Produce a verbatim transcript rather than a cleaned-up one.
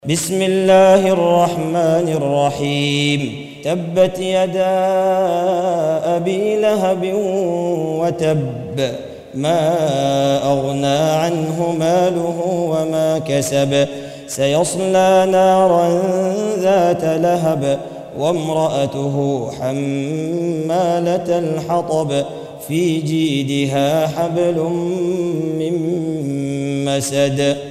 بسم الله الرحمن الرحيم تبت يدا أبي لهب وتب ما أغنى عنه ماله وما كسب سيصلى نارا ذات لهب وامرأته حمالة الحطب في جيدها حبل من مسد